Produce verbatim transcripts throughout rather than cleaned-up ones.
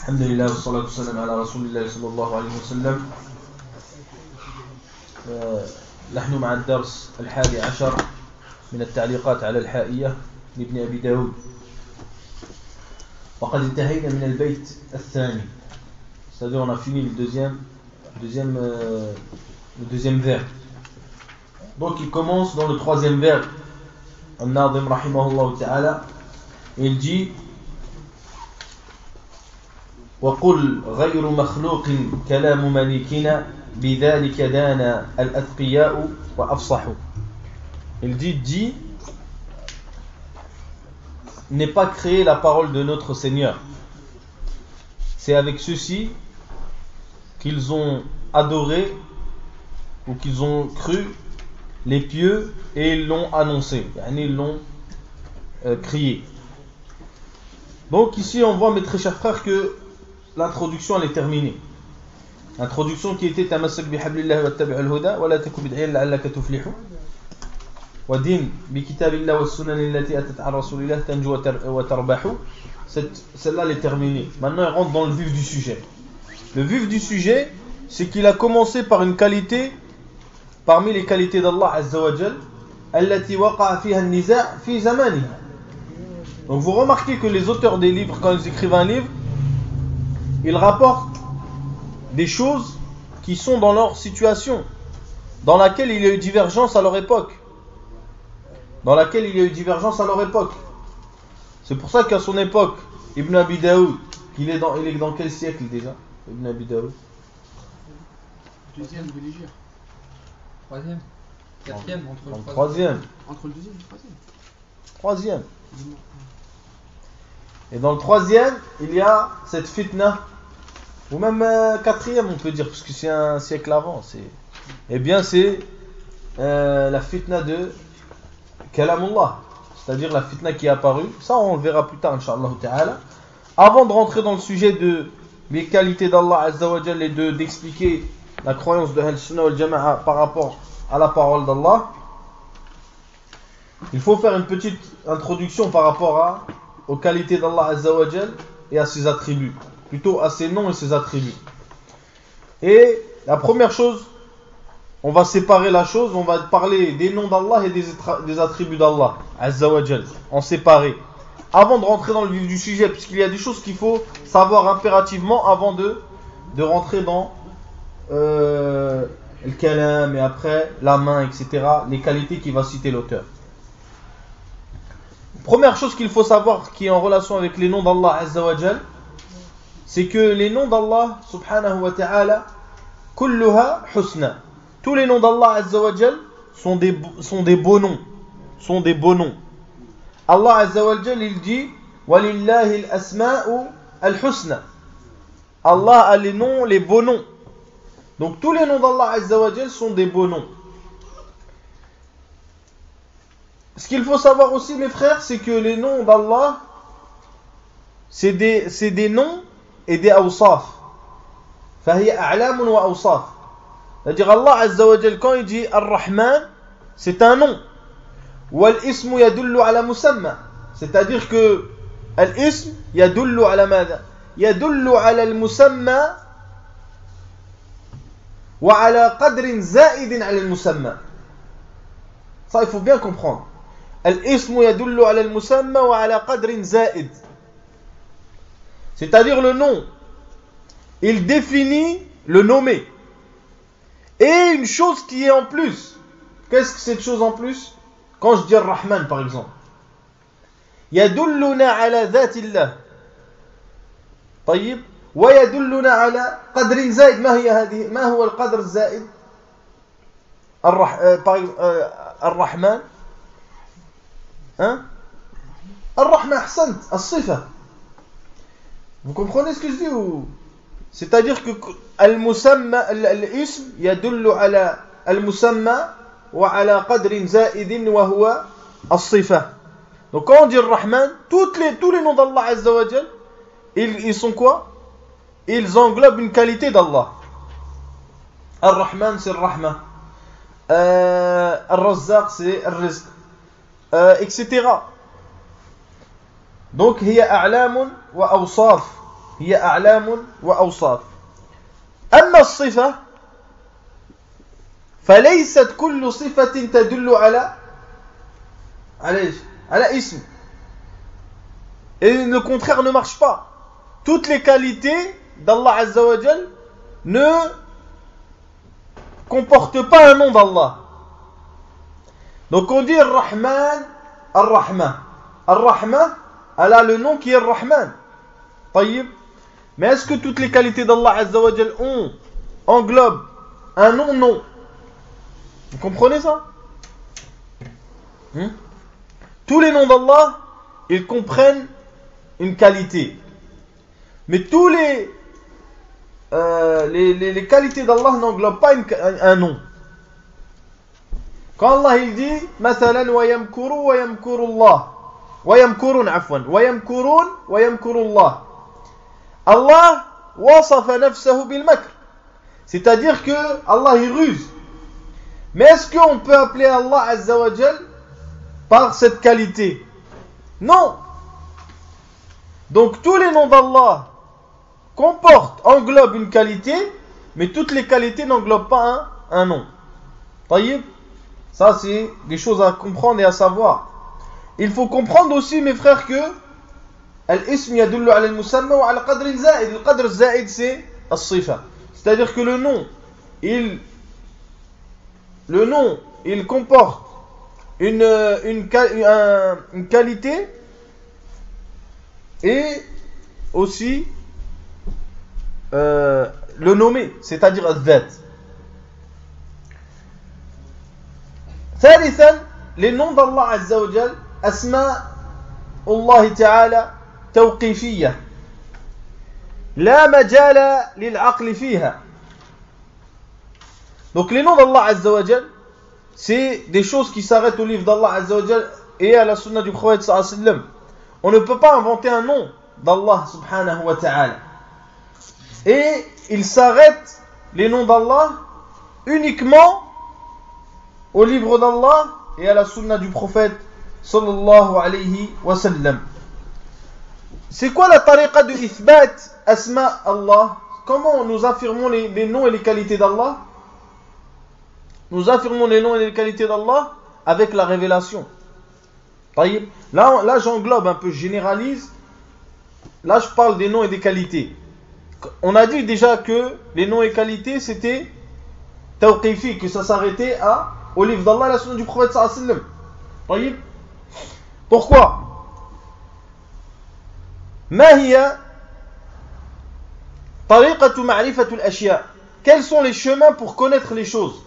الحمد لله والصلاة والسلام على رسول الله صلى الله عليه وسلم. نحن مع الدرس الحادي عشر من التعليقات على الحائية لابن أبي داود، وقد انتهينا من البيت الثاني، c'est-à-dire on a fini le deuxième, deuxième, euh, le deuxième vers. Donc il commence dans le troisième vers. An-Nadim rahimahullah ta'ala, il dit وقل غير مخلوق كلام مليكنا بذلك دانا الأثقياء وأفصحوا. Il dit, dit n'est pas créé la parole de notre Seigneur. C'est avec ceci qu'ils ont adoré ou qu'ils ont cru les pieux et ils l'ont annoncé, ils l'ont euh, crié. Donc ici on voit, mes très chers frères, que l'introduction elle est terminée. L'introduction qui était tamassak bihablillah wa tabi' al-huda wa la taku bid'iyan la'allaka tuflihu wa din bi kitabillah wa sunan allati atat an rasulillah tanju wa tarbahu. Celle-là elle est terminée. Maintenant elle rentre dans le vif du sujet. Le vif du sujet, c'est qu'il a commencé par une qualité parmi les qualités d'Allah Azza wa Jal, allati waqa'a fiha an-niza' fi zamanihi. Donc vous remarquez que les auteurs des livres, quand ils écrivent un livre, ils rapportent des choses qui sont dans leur situation, dans laquelle il y a eu divergence à leur époque. Dans laquelle il y a eu divergence à leur époque. C'est pour ça qu'à son époque, Ibn Abi Daoud, il est dans, il est dans quel siècle déjà, Ibn Abi Daoud? Deuxième religieux. Troisième. Quatrième entre le troisième. Entre le deuxième et le troisième. Troisième. Et dans le troisième, il y a cette fitna, ou même euh, quatrième, on peut dire, parce que c'est un siècle avant. C'est... Eh bien, c'est euh, la fitna de Kalamullah, c'est-à-dire la fitna qui est apparue. Ça, on le verra plus tard, Inch'Allah ta'ala. Avant de rentrer dans le sujet de les qualités d'Allah Azza wa Jal et de, d'expliquer la croyance de Ahl-Sunnah wal Jama'a par rapport à la parole d'Allah, il faut faire une petite introduction par rapport à aux qualités d'Allah Azza wa Jal et à ses attributs, plutôt à ses noms et ses attributs. Et la première chose, on va séparer la chose, on va parler des noms d'Allah et des, des attributs d'Allah Azza wa Jal, en séparé, avant de rentrer dans le vif du sujet, puisqu'il y a des choses qu'il faut savoir impérativement avant de, de rentrer dans euh, le kalam et après la main, et cetera, les qualités qu'il va citer l'auteur. Première chose qu'il faut savoir qui est en relation avec les noms d'Allah Azza wa Jal, c'est que les noms d'Allah subhanahu wa ta'ala, kulluha husna. Tous les noms d'Allah Azza wa Jal sont des, sont des beaux noms. Sont des beaux noms. Allah Azza wa Jal, il dit walillahi al-asma'u al-husna. Allah a les noms, les beaux noms. Donc tous les noms d'Allah Azza wa Jal sont des beaux noms. Ce qu'il faut savoir aussi, mes frères, c'est que les noms d'Allah, c'est des, c'est des noms et des awsaf. Fahiya a'lamun wa awsaf. C'est-à-dire Allah Azza wa Jal, quand il dit Ar-Rahman, c'est un nom. Wal ismu yadullu ala musamma. C'est-à-dire que al-ism yadullu ala madha? Yadullu ala al-musamma wa ala qadrin za'idin ala al-musamma. Ça, il faut bien comprendre. Al-ismu yadullu ala al-musamma wa ala qadrin za'id. C'est-à-dire le nom, il définit le nommé. Et une chose qui est en plus. Qu'est-ce que cette chose en plus? Quand je dis Ar-Rahman par exemple. Yadulluna ala dhatillah. طيب. ويدلنا على قدر زائد. ما هي هذه؟ ما هو القدر الزائد؟ الرحمن. Hein? Ar-Rahman ahsant, as-sifa. Vous comprenez ce que je dis ou? C'est-à-dire que al-musamma, al-ism yadullu ala al-musamma wa ala qadrin za'idin wa huwa as-sifa. Donc quand on dit Ar-Rahman, toutes les, tous les noms d'Allah Azza wa Jal, ils, ils sont quoi? Ils englobent une qualité d'Allah. Ar-Rahman c'est Ar-Rahman. Euh, Ar-Razzaq c'est Ar-Rizq. Euh, et cetera. Donc, hiya a'lamun wa awsaf. هي أعلام وأوصاف. أما الصفة فليست كل صفة تدل على على على اسم. Et le contraire ne marche pas. Toutes les qualités d'Allah Azza wa Jal ne comportent pas un nom d'Allah. Donc on dit Ar-Rahman, Ar-Rahman. Ar-Rahman, elle a le nom qui est Ar-Rahman. Taïb. Mais est-ce que toutes les qualités d'Allah Azza wa Jal ont, englobent un nom? Non. Vous comprenez ça? hmm? Tous les noms d'Allah, ils comprennent une qualité. Mais tous les, euh, les, les, les qualités d'Allah n'englobent pas une, un, un nom. Quand Allah il dit مثلا ويمكروا ويمكر الله ويمكرون عفوا ويمكرون ويمكر الله, Allah وصف نفسه بالمكر, c'est-à-dire que Allah il ruse. Mais est-ce qu'on peut appeler Allah Azza wa Jal par cette qualité? Non. Donc tous les noms d'Allah comportent, englobent une qualité, mais toutes les qualités n'englobent pas un, un nom. Taïb. Ça c'est des choses à comprendre et à savoir. Il faut comprendre aussi, mes frères, que al-ism yadullu ala al-musamma wa ala qadr al-za'id. Le qadr al-za'id c'est as-sifa. C'est-à-dire que le nom, il le nom, il comporte une une, une, une qualité et aussi euh, le nommé, c'est-à-dire az-zat. ثالثا, les noms d'Allah Azza wa Jal, asma Allah Ta'ala توقيفية لا مجال للعقل فيها. Donc les noms d'Allah Azza wa Jal, c'est des choses qui s'arrêtent au livre d'Allah Azza wa Jal et à la sunna du prophète sallallahu alayhi wa sallam. On ne peut pas inventer un nom d'Allah subhanahu wa ta'ala. Et il s'arrête, les noms d'Allah, uniquement au livre d'Allah et à la sunna du prophète sallallahu alayhi wa sallam. C'est quoi la tariqa de ithbat asma Allah? Comment nous affirmons les, les noms et les qualités d'Allah? Nous affirmons les noms et les qualités d'Allah avec la révélation. Là, là j'englobe un peu, je généralise. Là je parle des noms et des qualités. On a dit déjà que les noms et qualités c'était tawqifi, que ça s'arrêtait à au livre d'Allah et la sunna du prophète sallallahu alayhi wa sallam. Pourquoi? ما هي طريقة معرفة الأشياء? Quels sont les chemins pour connaître les choses?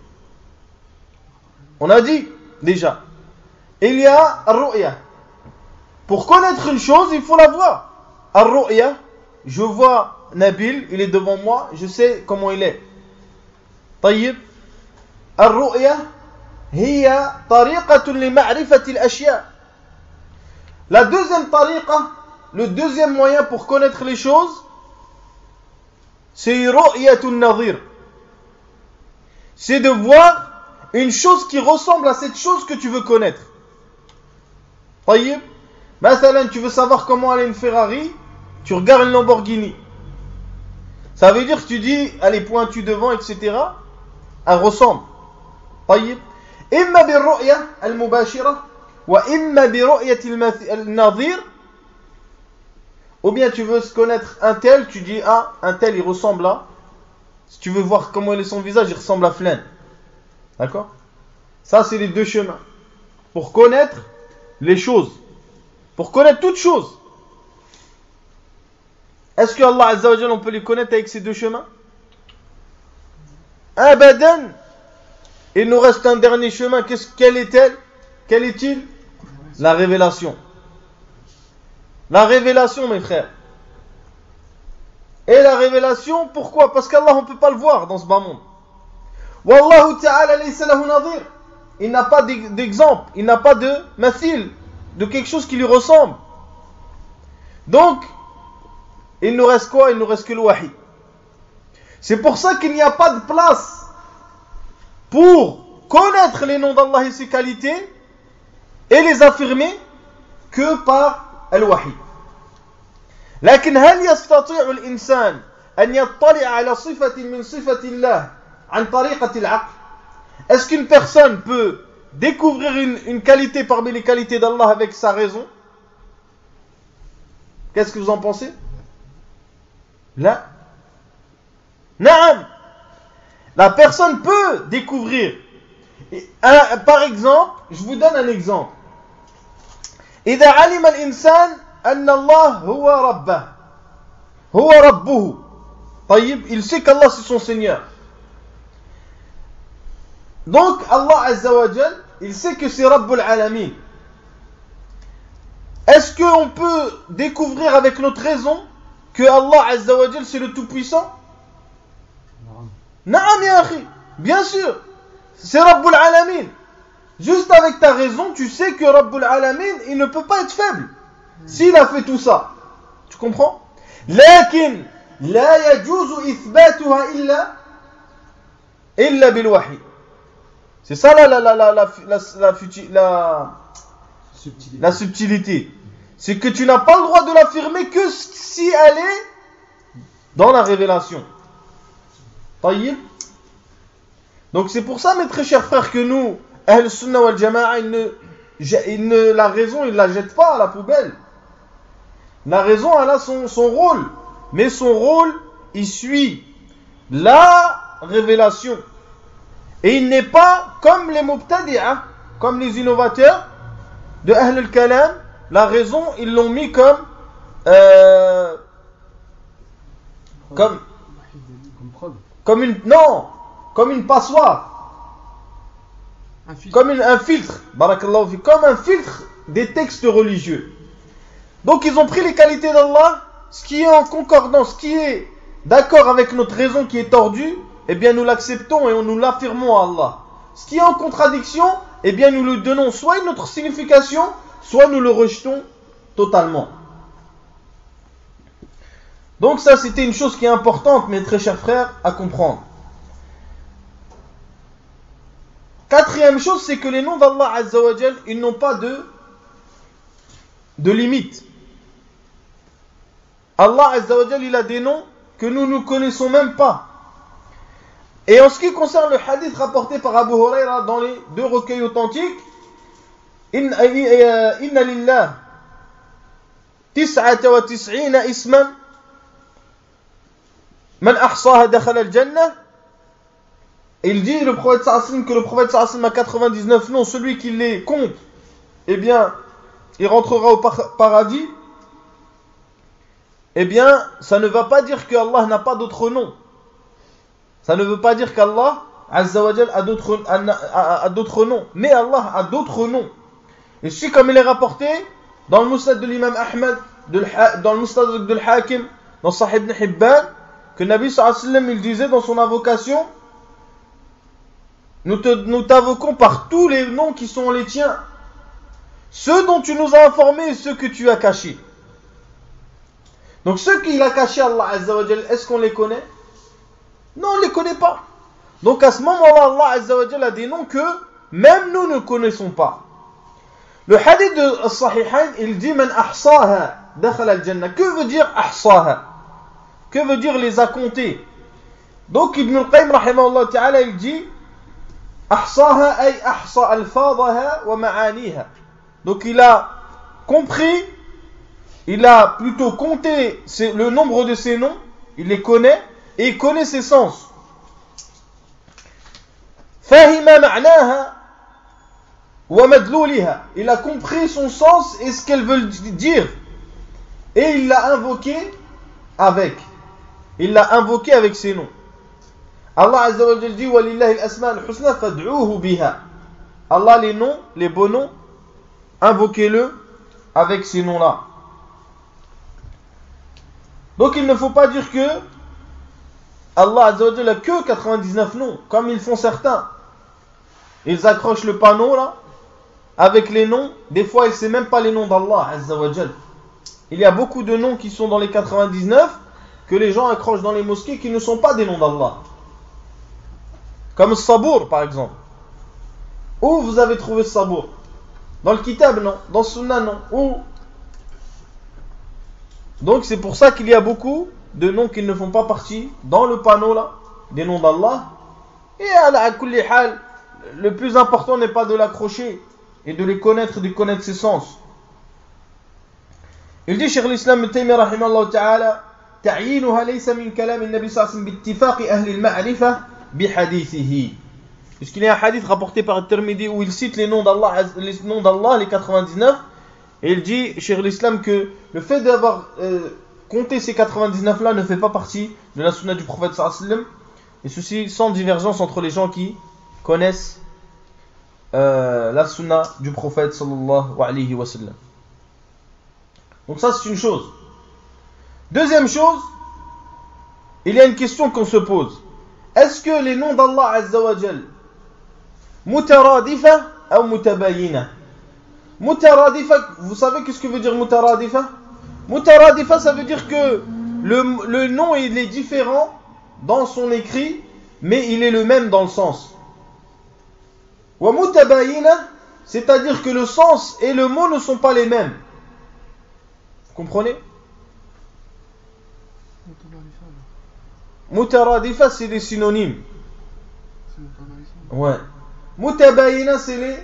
On a dit déjà, il y a ar-ru'ya. Pour connaître une chose, il faut la voir. Ar-ru'ya, je vois Nabil, il est devant moi, je sais comment il est. طيب, ar-ru'ya هي طريقة لمعرفة الأشياء. La deuxième tariqa, le deuxième moyen pour connaître les choses, c'est ru'yatun nadhir. C'est de voir une chose qui ressemble à cette chose que tu veux connaître. طيب, مثلا tu veux savoir comment aller une Ferrari, tu regardes une Lamborghini. Ça veut dire que tu dis, elle est pointue devant, et cetera. Elle ressemble. طيب, إما بالرؤية المباشرة وإما برؤية النظير. Ou bien tu veux connaître un tel, tu dis ah, un tel il ressemble à. Si tu veux voir comment il est son visage, il ressemble à Flan. D'accord? Ça c'est les deux chemins. Pour connaître les choses. Pour connaître toutes choses. Est-ce que Allah Azza wa Jalla on peut les connaître avec ces deux chemins? Abadan. Il nous reste un dernier chemin. Qu'est-ce, quel est-elle? Quel est-il? La révélation. La révélation, mes frères. Et la révélation, pourquoi? Parce qu'Allah, on ne peut pas le voir dans ce bas monde. Wallahu ta'ala laysa lahu nadhir. Il n'a pas d'exemple, il n'a pas de mathil, de quelque chose qui lui ressemble. Donc, il nous reste quoi? Il nous reste que le wahi. C'est pour ça qu'il n'y a pas de place pour connaître les noms d'Allah et ses qualités et les affirmer que par al-wahi. لكن هل يستطيع الإنسان أن يطلع على صفة من صفة الله عن طريقة العقل? Est-ce qu'une personne peut découvrir une, une qualité parmi les qualités d'Allah avec sa raison? Qu'est-ce que vous en pensez? Là, Naam. La personne peut découvrir. Un, par exemple, je vous donne un exemple. إذا علم الإنسان أن الله هو ربه هو ربه طيب, il sait qu'Allah c'est son Seigneur. Donc Allah Azza wa Jal, il sait que c'est Rabbul Alamin. Est-ce qu'on peut découvrir avec notre raison que Allah Azza wa Jal c'est le Tout-Puissant? Naam ya akhi, bien sûr, c'est Rabbul Alamin. Juste avec ta raison, tu sais que Rabbul Alamin, il ne peut pas être faible s'il a fait tout ça. Tu comprends? لكن لا يجوز إثباتها إلا إلا بالوحي. C'est ça la la la la la la la, la, subtilité. la subtilité. C'est que tu n'as pas le droit de l'affirmer que si elle est dans la révélation. Taïb. Donc c'est pour ça, mes très chers frères, que nous, Ahl Sunnah wal Jama'a, il ne, il ne, la raison, il ne la jette pas à la poubelle. La raison, elle a son, son rôle. Mais son rôle, il suit la révélation. Et il n'est pas comme les Mubtadi'a, comme les innovateurs de Ahl al-Kalam. La raison, ils l'ont mis comme euh, comme comme une non, comme une passoire, un comme une, un filtre, barakallahu fi, comme un filtre des textes religieux. Donc ils ont pris les qualités d'Allah, ce qui est en concordance, ce qui est d'accord avec notre raison qui est tordue, eh bien nous l'acceptons et nous l'affirmons à Allah. Ce qui est en contradiction, eh bien nous lui donnons soit une autre signification, soit nous le rejetons totalement. Donc ça, c'était une chose qui est importante, mes très chers frères, à comprendre. Quatrième chose, c'est que les noms d'Allah Azza wa Jal, ils n'ont pas de, de limite. Allah Azza wa Jal, il a des noms que nous ne connaissons même pas. Et en ce qui concerne le hadith rapporté par Abu Huraira dans les deux recueils authentiques, Inna lillah tis'ata wa tis'ina isman man ahsaha dakhala al-jannah. Il dit le prophète sallallahu que le prophète sallallahu a quatre-vingt-dix-neuf noms, celui qui les compte, eh bien, il rentrera au par- paradis. Eh bien, ça ne va pas dire que Allah n'a pas d'autres noms. Ça ne veut pas dire qu'Allah Azza wa Jal a d'autres, a, a, a d'autres noms, mais Allah a d'autres noms. Et c'est comme il est rapporté dans le Musnad de l'imam Ahmad, de dans le Musnad de l'Hakim, dans Sahih ibn Hibban, que Nabi sallallahu alayhi wa sallam, il disait dans son invocation, nous, te, nous t'invoquons par tous les noms qui sont les tiens, ceux dont tu nous as informés et ceux que tu as cachés. Donc ceux qu'il a cachés, Allah Azza wa Jal, est-ce qu'on les connaît? Non, on ne les connaît pas. Donc à ce moment-là, Allah Azza wa Jal a des noms que même nous ne connaissons pas. Le hadith de As-Sahihain, il dit Man ahsaha dakhala al-jannah. Que veut dire ahsaha? Que veut dire les a comptés? Donc Ibn al-Qayyim rahimahullah ta'ala, il dit ahsaha ay ahsa alfadaha wa ma'aniha. Donc il a compris, il a plutôt compté le nombre de ces noms, il les connaît et il connaît ses sens. Fahima ma'naha wa madlouliha. Il a compris son sens et ce qu'elle veut dire. Et il l'a invoqué avec. Il l'a invoqué avec ses noms. Allah Azza wa Jalla dit Walillahi al-asma al-husna fad'uuhu biha. Allah, les noms, les beaux noms, invoquez-le avec ces noms-là. Donc il ne faut pas dire que Allah Azza wa Jalla n'a que quatre-vingt-dix-neuf noms, comme ils font certains. Ils accrochent le panneau là, avec les noms. Des fois, il ne sait même pas les noms d'Allah Azza wa Jalla. Il y a beaucoup de noms qui sont dans les quatre-vingt-dix-neuf, que les gens accrochent dans les mosquées, qui ne sont pas des noms d'Allah. Comme Sabour, par exemple. Où vous avez trouvé Sabour? Dans le Kitab, non? Dans le Sunnah, non? Où? Donc c'est pour ça qu'il y a beaucoup de noms qui ne font pas partie dans le panneau là, des noms d'Allah. Et à la kulli hal, le plus important n'est pas de l'accrocher et de les connaître, de connaître ses sens. Il dit, Cheikh l'Islam Ibn Taymiyyah rahimahullah ta'ala, تعيينها ليس من كلام النبي صلى الله عليه وسلم باتفاق أهل المعرفة بحديثه. Puisqu'il y a un hadith rapporté par At-Tirmidhi où il cite les noms d'Allah, les noms d'Allah, les quatre-vingt-dix-neuf, et il dit, Cheikh l'Islam, que le fait d'avoir euh, compté ces quatre-vingt-dix-neuf là ne fait pas partie de la sunna du prophète sallallahu alayhi wa sallam, et ceci sans divergence entre les gens qui connaissent euh, la sunna du prophète sallallahu alayhi wa sallam. Donc ça c'est une chose. Deuxième chose, il y a une question qu'on se pose. Est-ce que les noms d'Allah Azza wa Jal mutaradifa ou mutabayina? Mutaradifa, vous savez qu'est-ce que veut dire mutaradifa? Mutaradifa, ça veut dire que le, le nom il est différent dans son écrit, mais il est le même dans le sens. Wa mutabayina, c'est-à-dire que le sens et le mot ne sont pas les mêmes. Vous comprenez? Mutaradifa, c'est des synonymes. Ouais. Mutabayina, c'est les.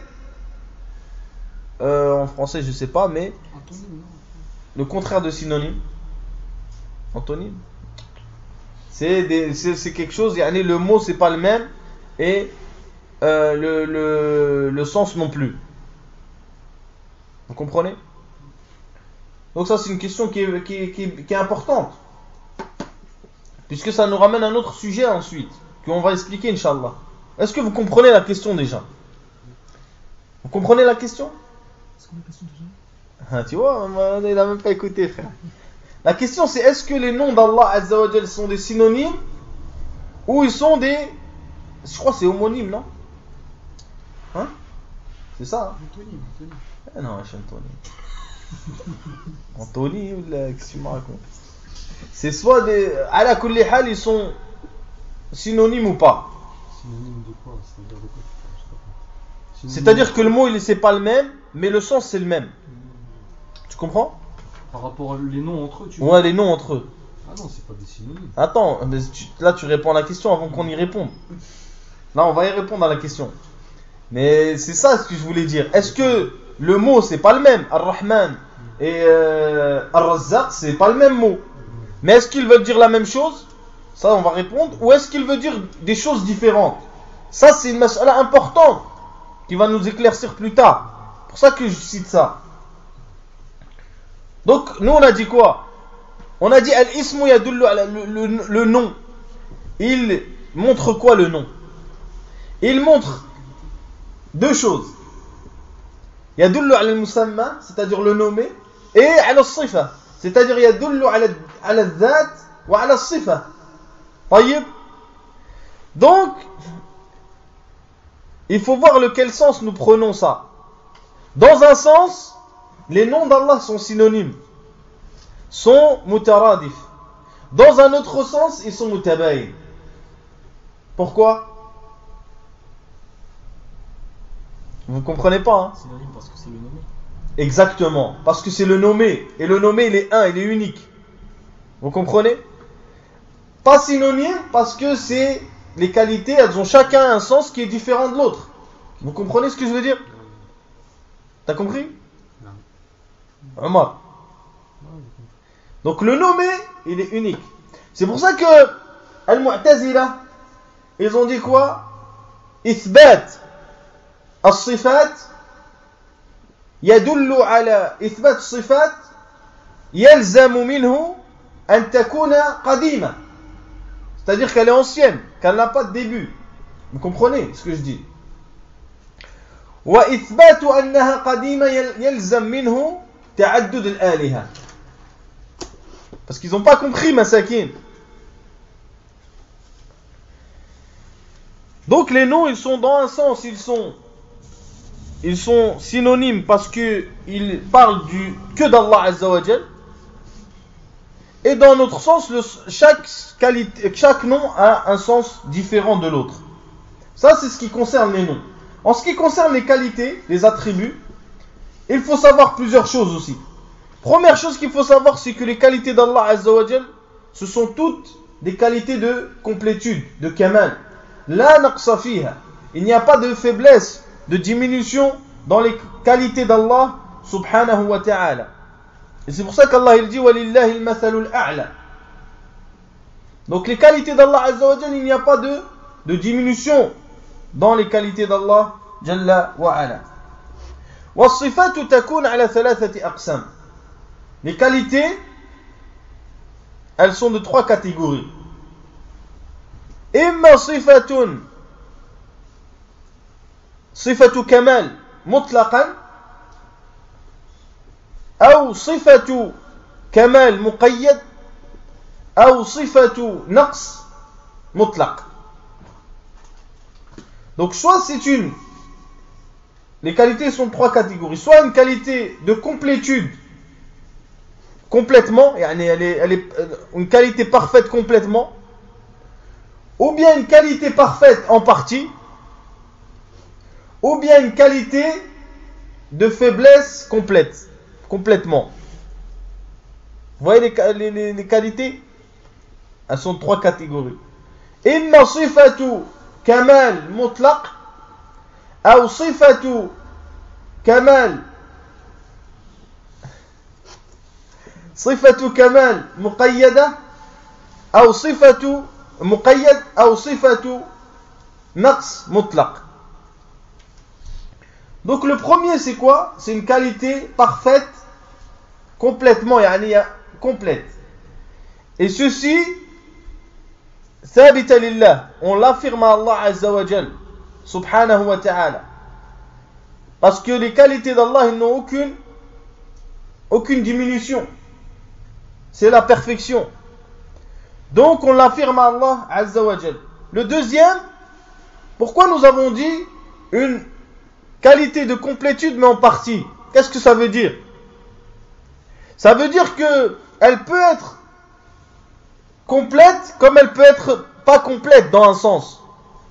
Euh, en français, je sais pas, mais. Le contraire de synonyme. Antonyme. C'est, des, c'est, c'est quelque chose, yani le mot, c'est pas le même, et euh, le, le, le sens non plus. Vous comprenez? Donc, ça, c'est une question qui est, qui est, qui est, qui est importante. Puisque ça nous ramène à un autre sujet ensuite, qu'on va expliquer, Inch'Allah. Est-ce que vous comprenez la question déjà? Vous comprenez la question? C'est quoi la question déjà? Ah, tu vois, il n'a même pas écouté, frère. La question c'est, est-ce que les noms d'Allah Azza wa Jal sont des synonymes ou ils sont des... Je crois que c'est homonyme, non? Hein? C'est ça, hein? Anthony, Anthony. Eh non, je suis Anthony. Anthony, ou là, qu'est-ce que tu me racontes? C'est soit des... Ala kulli hal, ils sont synonymes ou pas. Synonyme de quoi? C'est-à-dire de quoi tu parles? Je sais pas. Synonyme... C'est-à-dire que le mot, il c'est pas le même, mais le sens, c'est le même. Tu comprends? Par rapport à les noms entre eux, tu Ouais, vois? les noms entre eux. Ah non, c'est pas des synonymes. Attends, mais tu, là, tu réponds à la question avant qu'on y réponde. Là, on va y répondre à la question. Mais c'est ça ce que je voulais dire. Est-ce que le mot, c'est pas le même? Ar-Rahman et euh, Ar-Razzaq, c'est pas le même mot. Mais est-ce qu'ils veulent dire la même chose? Ça, on va répondre. Ou est-ce qu'ils veulent dire des choses différentes? Ça, c'est une mas'ala importante qui va nous éclaircir plus tard. C'est pour ça que je cite ça. Donc, nous, on a dit quoi? On a dit Al-Ismu yadullu ala le, le, le nom. Il montre quoi le nom? Il montre deux choses. Yadullu ala al-musamma, c'est-à-dire le nommé, et ala al-sifa, c'est-à-dire yadullu ala al-dhat wa ala al-sifa. Tayyib. Donc, il faut voir lequel sens nous prenons ça. Dans un sens, les noms d'Allah sont synonymes, sont mutaradif. Dans un autre sens, ils sont mutabayin. Pourquoi? Vous ne comprenez pas, hein? Synonyme parce que c'est le nommé. Exactement, parce que c'est le nommé. Et le nommé, il est un, il est unique. Vous comprenez? Pas synonyme parce que c'est les qualités, elles ont chacun un sens qui est différent de l'autre. Vous comprenez ce que je veux dire? T'as compris? Non. Omar. Donc le nommé, il est unique. C'est pour ça que Al-Mu'tazila, ils ont dit quoi? Ithbat as-sifat yadullu ala ithbat as-sifat yalzamu minhu an takuna qadima. C'est-à-dire qu'elle est ancienne, qu'elle n'a pas de début. Vous comprenez ce que je dis? Wa ithbatu annaha qadima yalzam minhu ta'addud al-aliha. Parce qu'ils n'ont pas compris, masakin. Donc les noms, ils sont dans un sens, ils sont, ils sont synonymes parce qu'ils parlent du, que d'Allah Azza wa Jal. Et dans notre sens, le, chaque, qualité, chaque nom a un sens différent de l'autre. Ça, c'est ce qui concerne les noms. En ce qui concerne les qualités, les attributs, il faut savoir plusieurs choses aussi. Première chose qu'il faut savoir, c'est que les qualités d'Allah Azza wa Jal, ce sont toutes des qualités de complétude, de kamal. La naqsa fiha. Il n'y a pas de faiblesse, de diminution dans les qualités d'Allah subhanahu wa ta'ala. Et c'est pour ça qu'Allah il dit walillahi al-mathalul a'la. Donc les qualités d'Allah Azza wa Jal, il n'y a pas de, de diminution dans les qualités d'Allah Jalla wa ala. Was-sifatu takun ala thalathati aqsam. Les qualités, elles sont de trois catégories. Imma sifatun sifatu kamal mutlaqan أو صفة كمال مقيد أو صفة نقص مطلق. Donc soit c'est une, les qualités sont de trois catégories, soit une qualité de complétude complètement, elle est, elle est une qualité parfaite complètement, ou bien une qualité parfaite en partie, ou bien une qualité de faiblesse complète, complètement. Vous voyez les, les, les, les qualités? Elles sont de trois catégories. Imma sifatu kamal mutlaq, ou sifatu kamal صفة كمال مقيدة أو صفة مقيد أو صفة نقص مطلق. Donc le premier c'est quoi? C'est une qualité parfaite complètement, yani complète. Et ceci ثابت لله, on l'affirme à Allah Azza wa Jal subhanahu wa ta'ala, parce que les qualités d'Allah ils n'ont aucune aucune diminution. C'est la perfection. Donc on l'affirme à Allah Azza wa Jal. Le deuxième, pourquoi nous avons dit une qualité de complétude mais en partie? Qu'est-ce que ça veut dire? Ça veut dire que elle peut être complète comme elle peut être pas complète dans un sens.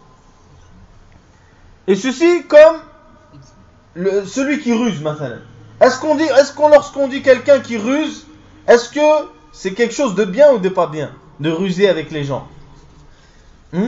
Et ceci comme le, celui qui ruse maintenant. Est-ce qu'on dit, est-ce qu'on lorsqu'on dit quelqu'un qui ruse, est-ce que c'est quelque chose de bien ou de pas bien de ruser avec les gens? hmm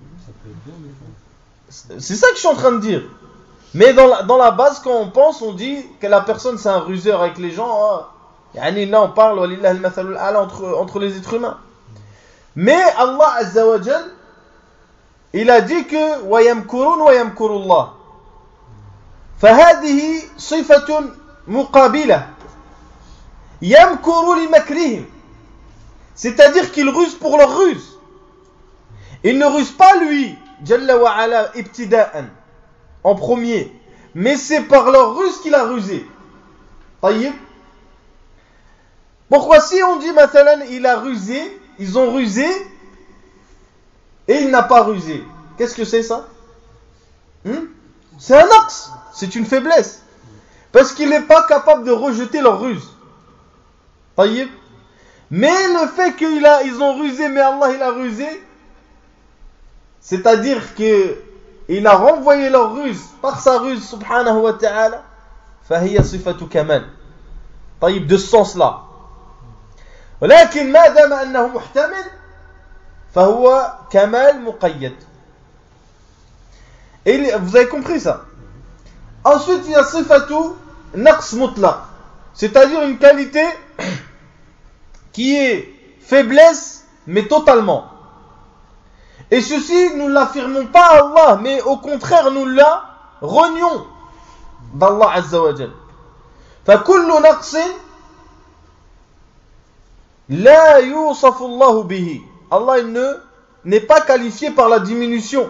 C'est ça que je suis en train de dire. Mais dans la, dans la base, quand on pense, on dit que la personne c'est un ruseur avec les gens. Oh, là on parle entre, entre les êtres humains. Mais Allah Azza wa Jal, il a dit que وَيَمْكُرُونَ وَيَمْكُرُ اللَّهُ فَهَذِهِ صِفَةٌ مُقَابِلَةٌ يَمْكُرُ لِمَكْرِهِمْ. C'est-à-dire qu'ils rusent pour leur ruse. Il ne ruse pas lui, Jalla wa ala ibtida'an, en premier, mais c'est par leur ruse qu'il a rusé. Taïb. Pourquoi si on dit mathalan il a rusé, ils ont rusé et il n'a pas rusé, qu'est-ce que c'est ça? hmm C'est un axe, c'est une faiblesse, parce qu'il n'est pas capable de rejeter leur ruse. Taïb. Mais le fait qu'ils a, ils ont rusé, mais Allah il a rusé, c'est-à-dire que il a renvoyé leur ruse par sa ruse subhanahu wa ta'ala, fahiya sifatu kamal. Taïb, de ce sens-là. ولكن ما دام أنه محتمل فهو كمال مقيد. Et vous avez compris ça? Ensuite il y a sifatu naqs mutlaq, c'est-à-dire une qualité qui est faiblesse mais totalement. Et ceci nous ne l'affirmons pas à Allah, mais au contraire nous la renions d'Allah Azza wa Jal. فكل نقص لا يوصف الله به. Allah il ne n'est pas qualifié par la diminution.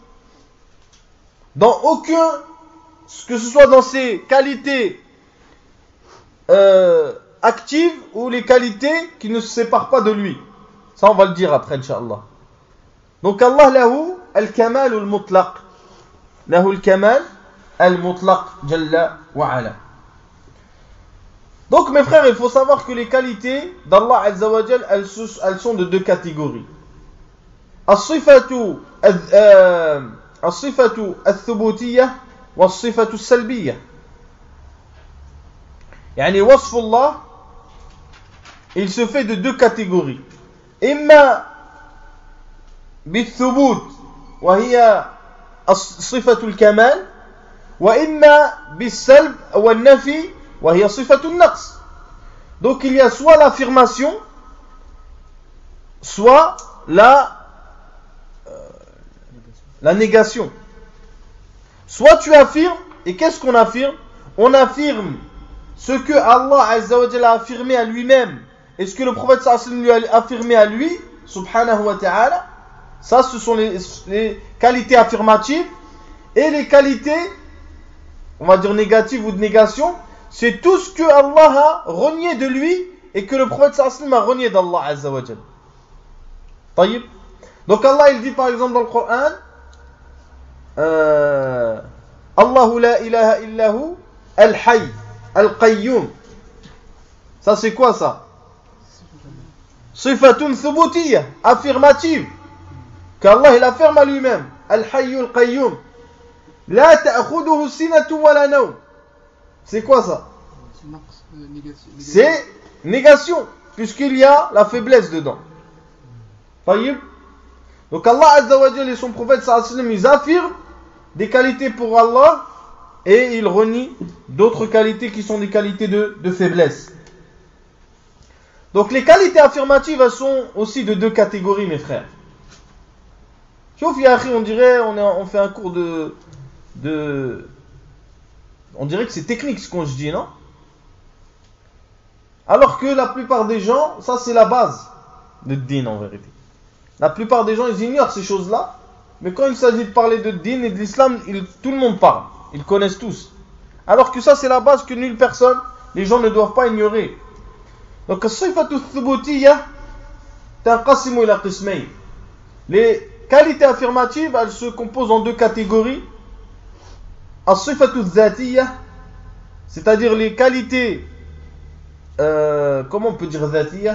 Dans aucun, que ce soit dans ses qualités euh, actives ou les qualités qui ne se séparent pas de lui. Ça on va le dire après Inch'Allah. Donc Allah lahu al-kamal al-mutlaq. Lahu al-kamal al-mutlaq Jalla wa ala. Donc mes frères, il faut savoir que les qualités d'Allah Azza wa Jal, elles, elles sont de deux catégories. As-sifatu as-sifatu al-thubutiyya wa as-sifatu al-salbiyya. Yani wasf Allah il se fait de deux catégories. إما بالثبوت وهي صفة الكمال وإما بالسلب والنفي وهي صفة النقص. Donc il y a soit l'affirmation, soit la, euh, la négation. Soit tu affirmes, et qu'est-ce qu'on affirme? On affirme ce que Allah Azza wa Jalla a affirmé à lui-même et ce que le prophète sallallahu alayhi wa sallam lui a affirmé à lui, subhanahu wa ta'ala. Ça, ce sont les, les qualités affirmatives. Et les qualités, on va dire négatives ou de négation, c'est tout ce que Allah a renié de lui et que le prophète sallallahu alayhi wa sallam a renié d'Allah Azza wa Jalla. Taïb. Donc Allah il dit par exemple dans le Coran, euh, Allahu la ilaha illahu al-hayy al-qayyum. Ça c'est quoi ça? Sifatun thubutiyya, affirmative, qu'Allah il affirme à lui-même. Al-hayy al-qayyum. La ta'khuduhu sinatun wa la nawm. C'est quoi ça? C'est négation, puisqu'il y a la faiblesse dedans. Taïb. Donc Allah Azza wa Jalla et son prophète sallallahu alayhi wa sallam, ils affirment des qualités pour Allah et ils renient d'autres qualités qui sont des qualités de, de faiblesse. Donc les qualités affirmatives, elles sont aussi de deux catégories, mes frères. Sauf Yahi, on dirait on, est, on fait un cours de, de on dirait que c'est technique ce qu'on se dit, non? Alors que la plupart des gens, ça c'est la base de din en vérité. La plupart des gens, ils ignorent ces choses-là, mais quand il s'agit de parler de din et de l'islam, il, tout le monde parle, ils connaissent tous. Alors que ça c'est la base que nulle personne, les gens ne doivent pas ignorer. Donc as-sifatu thubutiyya tanqasimu ila qismayn. Les qualités affirmatives, elles se composent en deux catégories. As-sifatu dhatiyya, c'est-à-dire les qualités euh, comment on peut dire dhatiyya?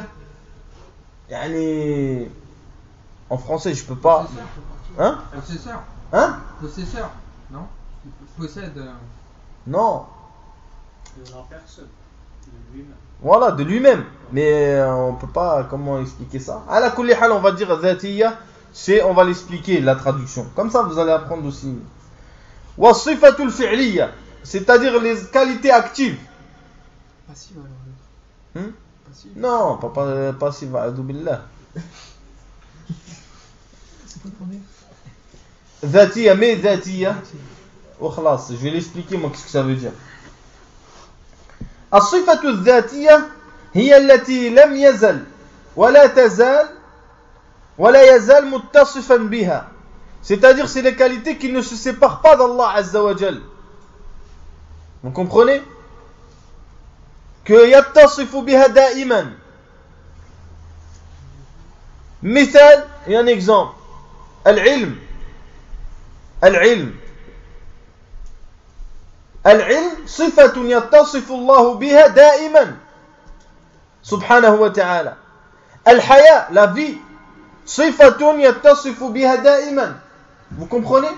Yani en français, je peux pas. Hein? Possesseur. Hein? Possesseur, non? Il possède. Euh... Non. De la personne, de lui-même. Voilà, de lui-même. Mais euh, on peut pas, comment expliquer ça? À la kulli hal, on va dire dhatiyya, c'est, on va l'expliquer, la traduction. Comme ça, vous allez apprendre aussi. Wa sifatul fi'liyya, c'est-à-dire les qualités actives. Passive alors. Hmm? Passive. Non, pas, pas passive, a'udhu billah. Dhatiya, mais dhatiya. Oh, khalas, je vais l'expliquer moi qu'est-ce que ça veut dire. الصفة الذاتية هي التي لم يزل ولا تزال ولا يزال متصفا بها. C'est-à-dire c'est les qualités qui ne se séparent pas d'Allah Azza wa Jal. Vous comprenez? Que يتصف بها دائما. مثال, et un exemple. العلم العلم العلم صفة يتصف الله بها دائما سبحانه وتعالى. الحياة, la vie, صفة يتصف بها دائما. Vous comprenez?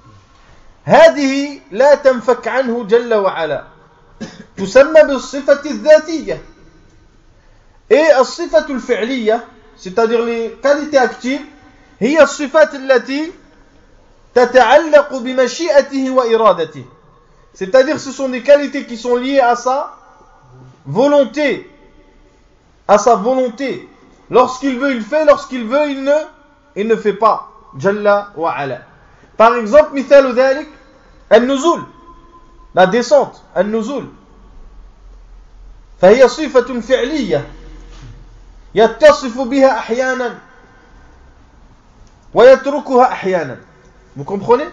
هذه لا تنفك عنه جل وعلا. تسمى بالصفة الذاتية. Et الصفة الفعلية, c'est-à-dire les qualités actives, هي الصفات التي تتعلق بمشيئته وإرادته. C'est-à-dire ce sont des qualités qui sont liées à sa volonté. À sa volonté. Lorsqu'il veut, il fait. Lorsqu'il veut, il ne, il ne fait pas. Jalla wa ala. Par exemple, مثال ذلك النزول. La descente. النزول. فهي صفة فعلية. يتصف بها أحيانا. ويتركها أحيانا. Vous comprenez?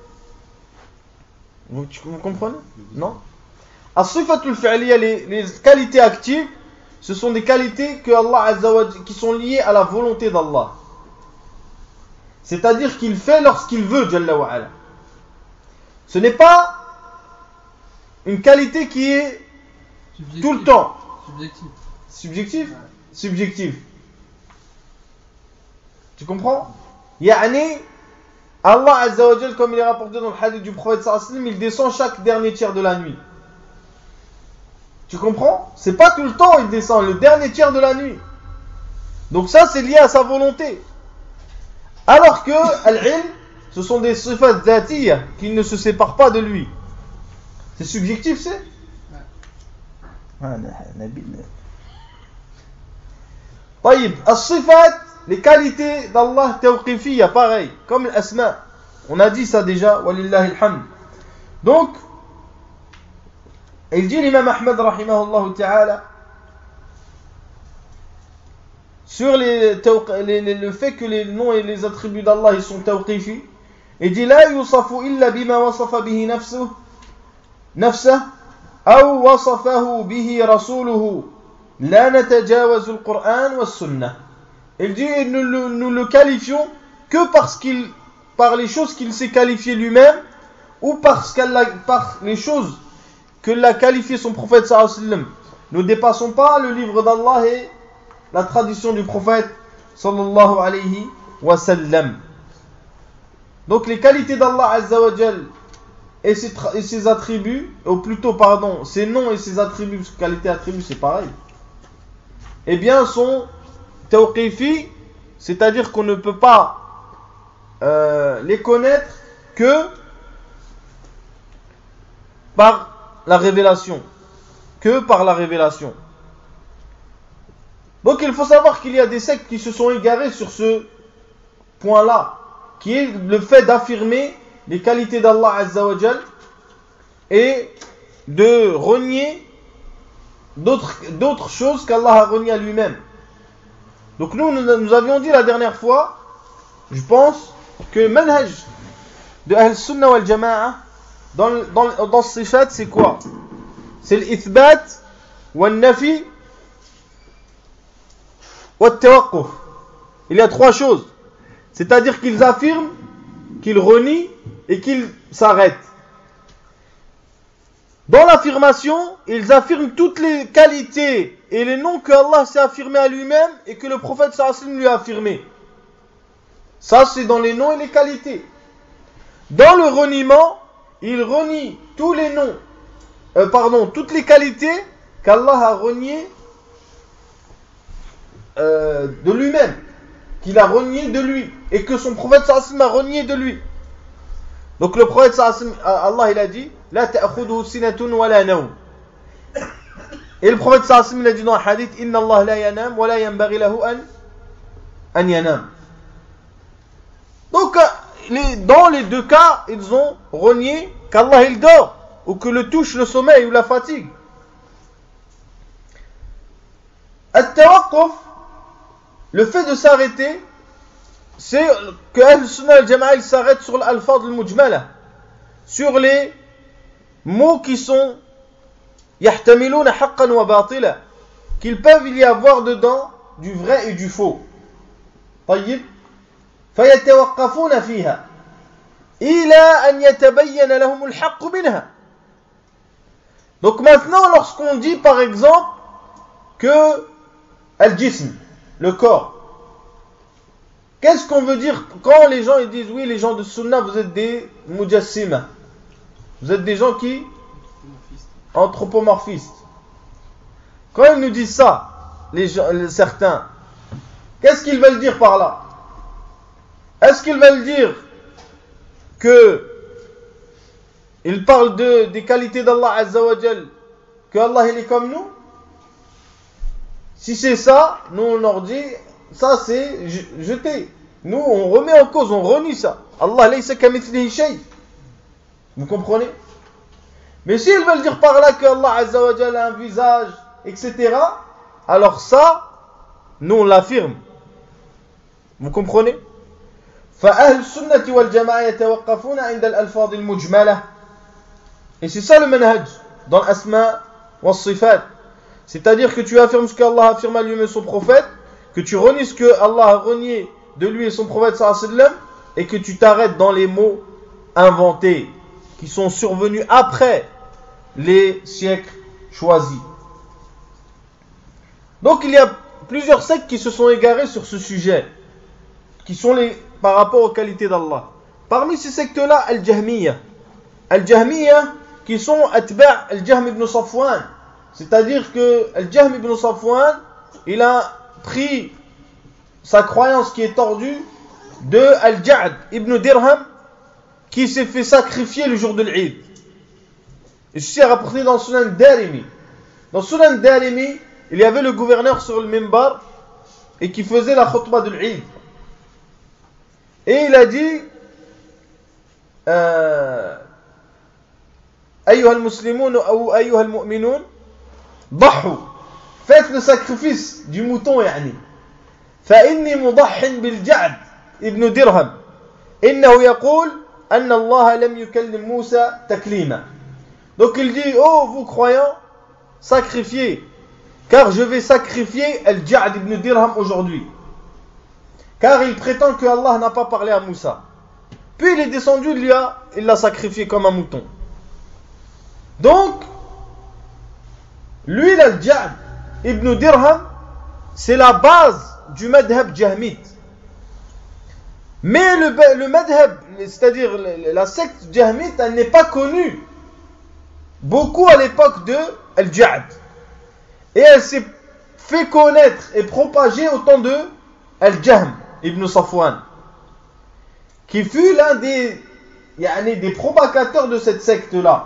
Vous, vous comprenez? Non? As-sifatul fi'liya, les, les qualités actives, ce sont des qualités que Allah Azza wa Jalla, qui sont liées à la volonté d'Allah. C'est-à-dire qu'il fait lorsqu'il veut, Jalla wa ala. Ce n'est pas une qualité qui est subjective. Tout le temps. Subjectif. Subjectif? Ouais. Subjectif. Tu comprends? Yani, Allah Azza wa Jal, comme il est rapporté dans le hadith du prophète sallallahu alayhi wa sallam, il descend chaque dernier tiers de la nuit. Tu comprends? C'est pas tout le temps, il descend, le dernier tiers de la nuit. Donc ça, c'est lié à sa volonté. Alors que al-ilm, ce sont des sifat dhatiya qui ne se séparent pas de lui. C'est subjectif, c'est? Ah, Nabil. طيب, as-sifat, les qualités d'Allah tawqifiyya, pareil, comme l'asma. On a dit ça déjà, walillahi alhamd. Donc, il dit l'imam Ahmad rahimahullah ta'ala sur les, les, les, le fait que les noms et les attributs d'Allah ils sont tawqifi. Il dit la yusafu illa bima wasafa bihi nafsuhu nafsah aw wasafahu bihi rasuluhu la natajawazu al-Qur'an wa sunnah. Il dit nous, nous, nous le qualifions que parce qu'il par les choses qu'il s'est qualifié lui-même ou parce qu'elle par les choses que l'a qualifié son prophète sallallahu alayhi wa sallam. Nous ne dépassons pas le livre d'Allah et la tradition du prophète sallallahu alayhi wa sallam. Donc les qualités d'Allah azza wa jal et ses, tra- et ses attributs, ou plutôt pardon, ses noms et ses attributs, parce que qualité et attributs c'est pareil, eh bien sont tawqifi, c'est-à-dire qu'on ne peut pas euh, les connaître que par la révélation, que par la révélation. Donc il faut savoir qu'il y a des sectes qui se sont égarés sur ce point-là, qui est le fait d'affirmer les qualités d'Allah Azza wa Jal et de renier d'autres, d'autres choses qu'Allah a renié à lui-même. Donc nous, nous, nous avions dit la dernière fois, je pense, que le manhaj de Ahl Sunnah wal Jama'a dans, dans, dans ce sifat, c'est quoi? C'est l'ithbat wal nafi wal tawaqquf. Il y a trois choses. C'est-à-dire qu'ils affirment, qu'ils renient et qu'ils s'arrêtent. Dans l'affirmation, ils affirment toutes les qualités et les noms que Allah s'est affirmé à lui-même et que le prophète sallallahu alayhi wa sallam lui a affirmé. Ça, c'est dans les noms et les qualités. Dans le reniement, ils renient tous les noms, euh, pardon, toutes les qualités qu'Allah a reniées euh, de lui-même, qu'il a renié de lui et que son prophète sallallahu alayhi wa sallam a renié de lui. Donc le prophète sallallahu alayhi wa sallam, Allah il a dit la ta'khudhu sinatun wa la nawm. Et le prophète sallallahu alayhi wa sallam il a dit dans un hadith inna Allah la yanam wa la yanbaghi lahu an an yanam. Donc les, dans les deux cas, ils ont renié qu'Allah il dort ou que le touche le sommeil ou la fatigue. At-tawaqquf, le fait de s'arrêter, c'est que Ahl Sunnah al Jama'a il s'arrête sur l'alfaz al-mujmala, sur les mots qui sont yahtamiluna haqqan wa batila, qu'ils peuvent y avoir dedans du vrai et du faux. طيب فيتوقفون فيها إلى أن يتبين لهم الحق منها. Donc maintenant, lorsqu'on dit par exemple que al-jism, le corps, qu'est-ce qu'on veut dire quand les gens ils disent oui, les gens de Sunna, vous êtes des mujassima, vous êtes des gens qui anthropomorphistes. Quand ils nous disent ça, les gens, certains, qu'est-ce qu'ils veulent dire par là? Est-ce qu'ils veulent dire que ils parlent de, des qualités d'Allah Azza wa Jal, que Allah il est comme nous? Si c'est ça, nous on leur dit ça c'est jeté. Nous on remet en cause, on renie ça. Allah laysa kamithlihi shay. Vous comprenez? Mais s'ils veulent dire par là que Allah Azza wa Jal a un visage, et cetera, alors ça, nous on l'affirme. Vous comprenez? فأهل السنة والجماعة يتوقفون عند الألفاظ المجملة. Et c'est ça le manhaj dans l'asma wa sifat. C'est-à-dire que tu affirmes ce qu'Allah affirme à lui et son prophète, que tu renies ce que Allah a renié de lui et son prophète sallallahu alayhi wa sallam, et que tu t'arrêtes dans les mots inventés qui sont survenus après les siècles choisis. Donc il y a plusieurs sectes qui se sont égarés sur ce sujet, qui sont les par rapport aux qualités d'Allah. Parmi ces sectes-là, Al-Jahmiyya. Al-Jahmiyya, qui sont Atba' Al-Jahm ibn Safwan, C'est-à-dire que Al-Jahm ibn Safwan, il a pris sa croyance qui est tordue de Al-Ja'd ibn Dirham, qui s'est fait sacrifier le jour de l'Eid. Et ceci est rapporté dans Sunan Darimi. Dans Sunan Darimi, il y avait le gouverneur sur le minbar et qui faisait la khutbah de l'Eid. Et il a dit euh, Ayyuhal muslimun ou ayyuhal mu'minun, ضحوا, faites le sacrifice du mouton يعني. فإني مضح بالجعد ابن درهم إنه يقول أن الله لم يكلم موسى تكليما. Donc il dit, oh vous croyants, sacrifiez, car je vais sacrifier Al-Ja'd ibn Dirham aujourd'hui. Car il prétend que Allah n'a pas parlé à Moussa. Puis il est descendu, il lui a, il l'a sacrifié comme un mouton. Donc, lui, Al-Ja'd ibn Dirham, c'est la base du madhab jahmite. Mais le, le madhab, c'est-à-dire la secte jahmite, elle n'est pas connue beaucoup à l'époque de Al-Ja'd. Et elle s'est fait connaître et propager au temps de Al-Jahm ibn Safwan, qui fut l'un des, yani, des propagateurs de cette secte-là.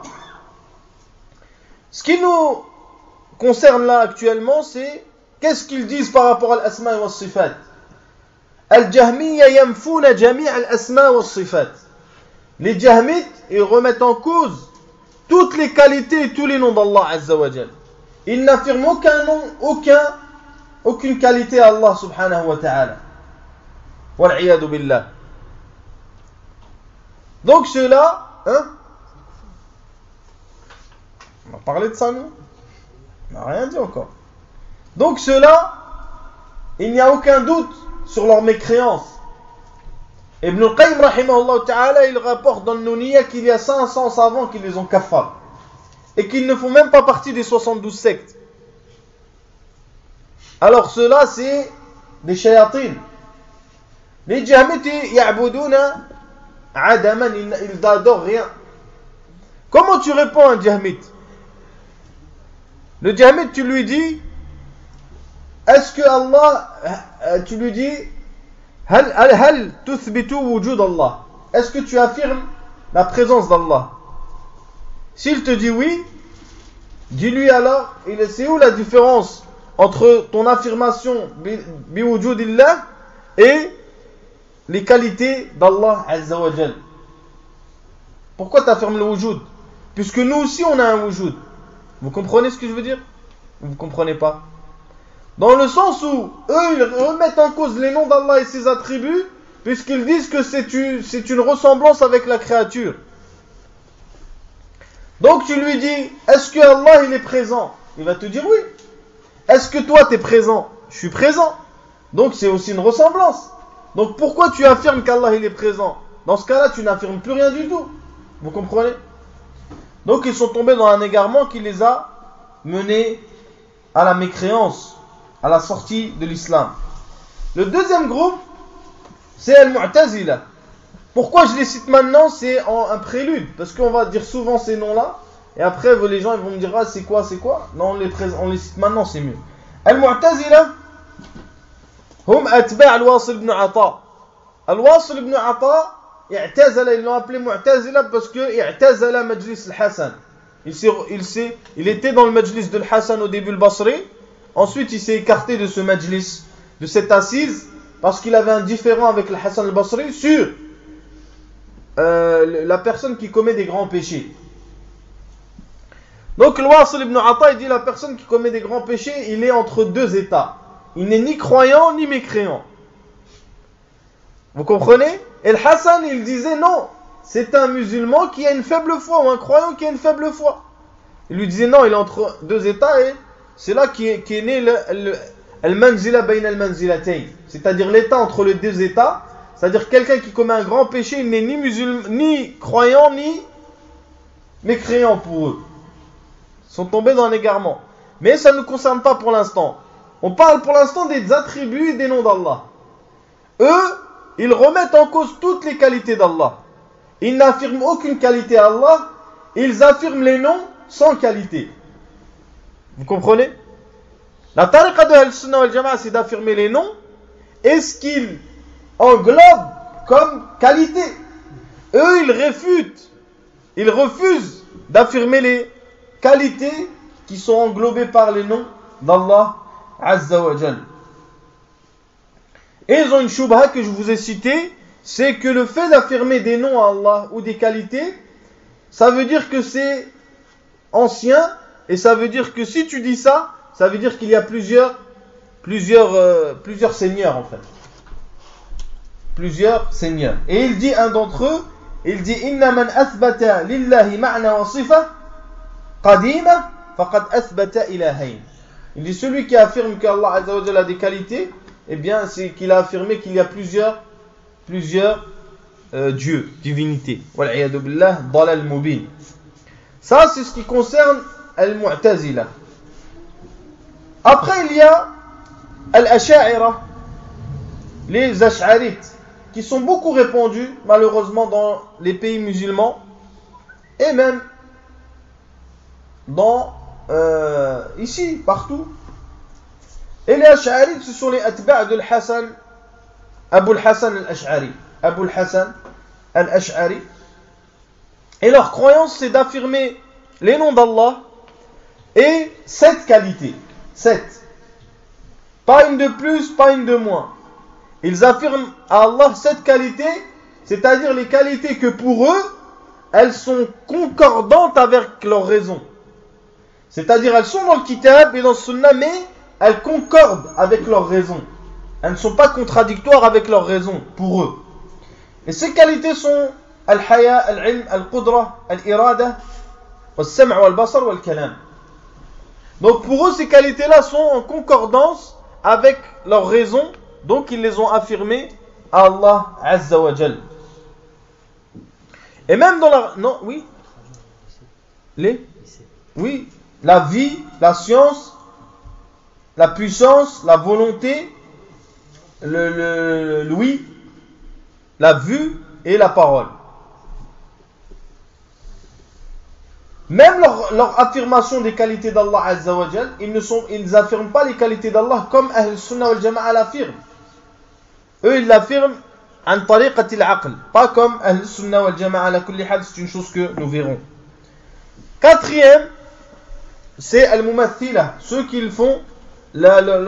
Ce qui nous concerne là actuellement, c'est qu'est-ce qu'ils disent par rapport à l'asma wa sifat. Al-Jahmiyya yamfouna jami' al-asma wa sifat. Les Jahmites, ils remettent en cause toutes les qualités et tous les noms d'Allah Azza wa Jal. Ils n'affirment aucun nom, aucun, aucune qualité à Allah subhanahu wa ta'ala. Wal'iyadu billah. Donc ceux-là, hein, on a parlé de ça, nous? On n'a rien dit encore. Donc ceux-là, il n'y a aucun doute sur leur mécréance. Ibn al-Qayyim rahimahullah ta'ala, il rapporte dans le Nouniyya qu'il y a cinq cents savants qui les ont kafar et qu'ils ne font même pas partie des soixante-douze sectes. Alors ceux-là, c'est des shayatines. Les Jahmites ya'buduna adaman, ils n'adorent rien. Comment tu réponds à un Jahmite? Le Jahmite, tu lui dis, est-ce que Allah, tu lui dis, hal hal tuthbitu wujud Allah, est-ce que tu affirmes la présence d'Allah? S'il te dit oui, dis-lui alors, c'est où la différence entre ton affirmation bi wujudillah et les qualités d'Allah Azza wa Jal? Pourquoi tu affirmes le wujud? Puisque nous aussi on a un wujud. Vous comprenez ce que je veux dire? Vous ne comprenez pas? Dans le sens où eux ils remettent en cause les noms d'Allah et ses attributs, puisqu'ils disent que c'est une, c'est une ressemblance avec la créature. Donc tu lui dis, est-ce que Allah il est présent? Il va te dire oui. Est-ce que toi tu es présent? Je suis présent. Donc c'est aussi une ressemblance. Donc pourquoi tu affirmes qu'Allah il est présent? Dans ce cas-là tu n'affirmes plus rien du tout. Vous comprenez? Donc ils sont tombés dans un égarement qui les a menés à la mécréance, à la sortie de l'islam. Le deuxième groupe, c'est Al-Mu'tazila. Pourquoi je les cite maintenant? C'est en un prélude, parce qu'on va dire souvent ces noms-là, et après les gens ils vont me dire, ah c'est quoi, c'est quoi? Non, on les, présente, on les cite maintenant, c'est mieux. Al-Mu'tazila, hum atba' al-Wasil ibn Ata. Al-Wasil ibn Ata, i'tazala, ils l'ont appelé Mu'tazila parce que i'tazala majlis al-Hasan. Il, il, il était dans le majlis de al-Hasan au début le Basri. Ensuite, il s'est écarté de ce majlis, de cette assise, parce qu'il avait un différend avec le Hassan al-Basri sur euh, la personne qui commet des grands péchés. Donc, le Wasil ibn Ata, il dit la personne qui commet des grands péchés, il est entre deux états. Il n'est ni croyant ni mécréant. Vous comprenez? Et le Hassan, il disait non, c'est un musulman qui a une faible foi, ou un croyant qui a une faible foi. Il lui disait non, il est entre deux états et c'est là qu'est est né le, le, al-manzila bayna al-manzilatayn, c'est-à-dire l'état entre les deux états, c'est-à-dire quelqu'un qui commet un grand péché, il n'est ni musulman, ni croyant, ni mécréant pour eux. Ils sont tombés dans l'égarement. Mais ça ne nous concerne pas pour l'instant. On parle pour l'instant des attributs et des noms d'Allah. Eux, ils remettent en cause toutes les qualités d'Allah. Ils n'affirment aucune qualité à Allah, ils affirment les noms sans qualité. Vous comprenez? La tariqa de Al-Sunnah wal-Jama'a, c'est d'affirmer les noms et ce qu'ils englobent comme qualité. Eux, ils réfutent, ils refusent d'affirmer les qualités qui sont englobées par les noms d'Allah Azza wa Jal. Et ils ont une shubha que je vous ai citée, c'est que le fait d'affirmer des noms à Allah ou des qualités, ça veut dire que c'est ancien, et ça veut dire que si tu dis ça, ça veut dire qu'il y a plusieurs, plusieurs, euh, plusieurs seigneurs en fait. Plusieurs seigneurs. Et il dit un d'entre eux, il dit Inna man athbata lillahi ma'na wa sifa qadima faqad athbata ilahayn. Il dit celui qui affirme qu'Allah Azza wa Jalla a des qualités, eh bien c'est qu'il a affirmé qu'il y a plusieurs, plusieurs euh, dieux, divinités. Wal'iyadu billah, dalal mubin. Ça c'est ce qui concerne al-Mu'tazila. Après il y a al-Asha'ira, les Ash'arites, qui sont beaucoup répandus malheureusement dans les pays musulmans et même dans euh, ici, partout. Et les Ash'arites, ce sont les atba' de Hassan, Abu al-Hassan al-Ash'ari, Abu al-Hassan al-Ash'ari. Et leur croyance, c'est d'affirmer les noms d'Allah et sept qualités. Sept. Pas une de plus, pas une de moins. Ils affirment à Allah sept qualités, c'est-à-dire les qualités que pour eux, elles sont concordantes avec leur raison. C'est-à-dire elles sont dans le kitab et dans le sunnah, mais elles concordent avec leur raison. Elles ne sont pas contradictoires avec leur raison, pour eux. Et ces qualités sont al-haya, al-ilm, al-qudra, al-irada, al-sam' wal-basar wal-kalam. Donc pour eux, ces qualités-là sont en concordance avec leur raison, donc ils les ont affirmées à Allah Azza wa Jal. Et même dans la... Non, oui Les Oui, la vie, la science, la puissance, la volonté, le, le, l'ouïe, la vue et la parole. Même leur, leur affirmation des qualités d'Allah Azza wa Jal, ils ne sont, ils n'affirment pas les qualités d'Allah comme Ahl Sunnah wal Jama'a l'affirment. Eux, ils l'affirment an tariqati al-aql, pas comme Ahl Sunnah wal Jama'a ala kulli hal, c'est une chose que nous verrons. Quatrième, c'est al-mumathila, ceux qui font la, la,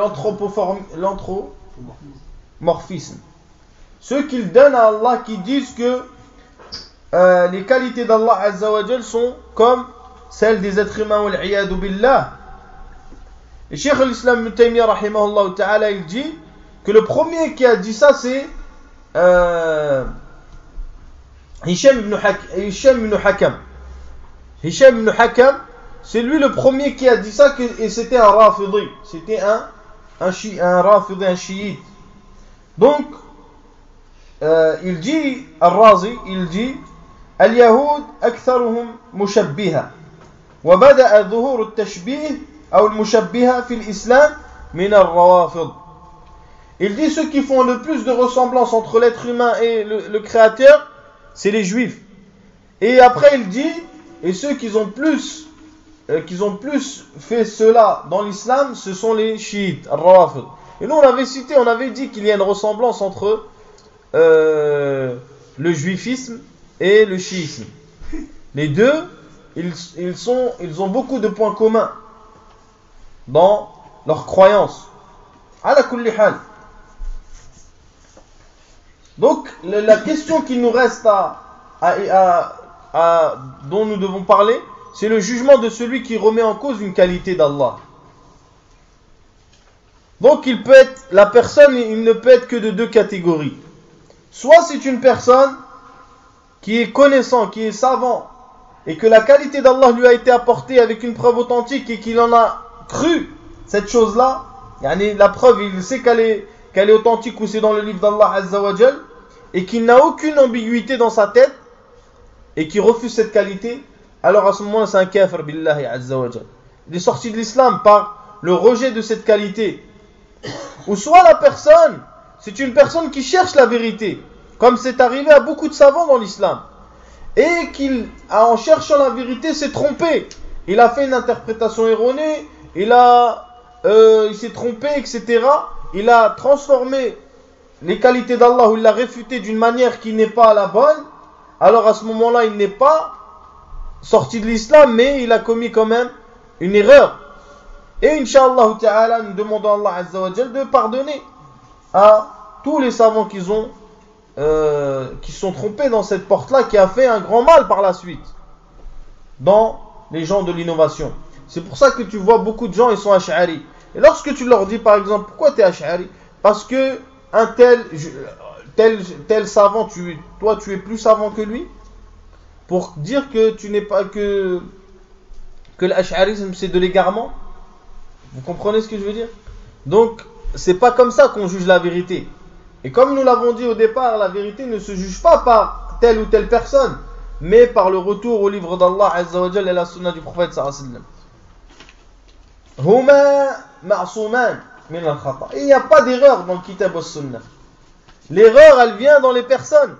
l'anthropomorphisme. Ceux qui donnent à Allah, qui disent que Euh, les qualités d'Allah Azza wa Jal sont comme celles des êtres humains, wal-iyadu billah. Et Cheikh al-Islam Ibn Taymiyyah rahimahullah ta'ala, il dit que le premier qui a dit ça, c'est euh, Hisham ibn Hakam. Hisham ibn Hakam, c'est lui le premier qui a dit ça, que, et c'était un rafidi, c'était un un, chi, un rafidi, un chiite. Donc euh, il dit, Al-Razi, il dit اليهود أكثرهم مشبهة وبدأ ظهور التشبيه أو المشبهة في الإسلام من الروافض. Il dit ceux qui font le plus de ressemblance entre l'être humain et le, le créateur, c'est les juifs. Et après il dit, et ceux qui ont plus euh, qui ont plus fait cela dans l'islam, ce sont les chiites, al-rawafid. Et nous on avait cité, on avait dit qu'il y a une ressemblance entre euh, le juifisme et le chiisme. Les deux, ils, ils, sont, ils ont beaucoup de points communs dans leurs croyances. Ala kulli hal. Donc, la, la question qui nous reste à, à, à, à, dont nous devons parler, c'est le jugement de celui qui remet en cause une qualité d'Allah. Donc, il peut être, la personne, il ne peut être que de deux catégories. Soit c'est une personne qui est connaissant, qui est savant, et que la qualité d'Allah lui a été apportée avec une preuve authentique et qu'il en a cru cette chose-là, yani la preuve, il sait qu'elle est, qu'elle est authentique ou c'est dans le livre d'Allah Azza wa Jal, et qu'il n'a aucune ambiguïté dans sa tête, et qui refuse cette qualité, alors à ce moment-là, c'est un kafir billahi Azza wa Jal. Il est sorti de l'islam par le rejet de cette qualité. Ou soit la personne, c'est une personne qui cherche la vérité, comme c'est arrivé à beaucoup de savants dans l'islam, et qu'il, en cherchant la vérité, s'est trompé. Il a fait une interprétation erronée, il a, euh, il s'est trompé, et cetera. Il a transformé les qualités d'Allah, ou il l'a réfuté d'une manière qui n'est pas la bonne, alors à ce moment-là, il n'est pas sorti de l'islam, mais il a commis quand même une erreur. Et Inch'Allah Ta'ala, nous demandons à Allah Azza wa Jal de pardonner à tous les savants qui ont euh, qui se sont trompés dans cette porte-là, qui a fait un grand mal par la suite dans les gens de l'innovation. C'est pour ça que tu vois beaucoup de gens, ils sont ash'ari. Et lorsque tu leur dis par exemple, pourquoi tu es ash'ari? Parce que un tel, tel, tel savant, tu, toi tu es plus savant que lui, pour dire que tu n'es pas que que l'ash'arisme c'est de l'égarement. Vous comprenez ce que je veux dire? Donc c'est pas comme ça qu'on juge la vérité. Et comme nous l'avons dit au départ, la vérité ne se juge pas par telle ou telle personne, mais par le retour au livre d'Allah Azza wa Jalla et la sunna du prophète sallallahu alayhi wa sallam. Huma ma'suman min al-khata. Il n'y a pas d'erreur dans le kitab wa sunnah. L'erreur, elle vient dans les personnes.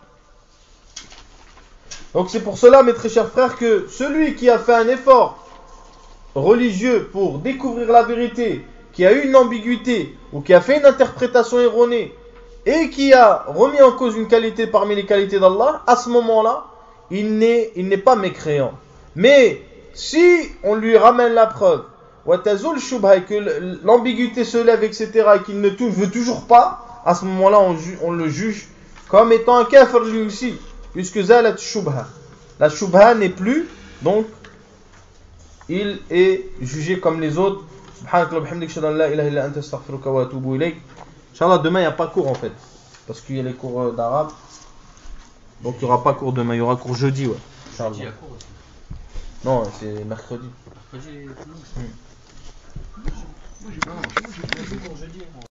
Donc c'est pour cela, mes très chers frères, que celui qui a fait un effort religieux pour découvrir la vérité, qui a eu une ambiguïté ou qui a fait une interprétation erronée et qui a remis en cause une qualité parmi les qualités d'Allah, à ce moment-là, il n'est, il n'est pas mécréant. Mais si on lui ramène la preuve, watazul shubha, et que l'ambiguïté se lève, et cetera, et qu'il ne veut toujours pas, à ce moment-là, on, ju- on le juge comme étant un kafir lui aussi, puisque zalat shubha. La shubha n'est plus, donc il est jugé comme les autres. Subhanakallah bihamdik, shada la ilaha illa anta astaghfiruka wa atubu ilayk. Inch'Allah, demain il n'y a pas cours en fait, parce qu'il y a les cours d'arabe. Donc il n'y aura pas cours demain, il y aura cours jeudi, ouais. Inch'Allah. Il y a cours aussi. Non, c'est mercredi. Mercredi, Hmm. moi j'ai pas. Moi j'ai pas. Moi j'ai pas cours jeudi.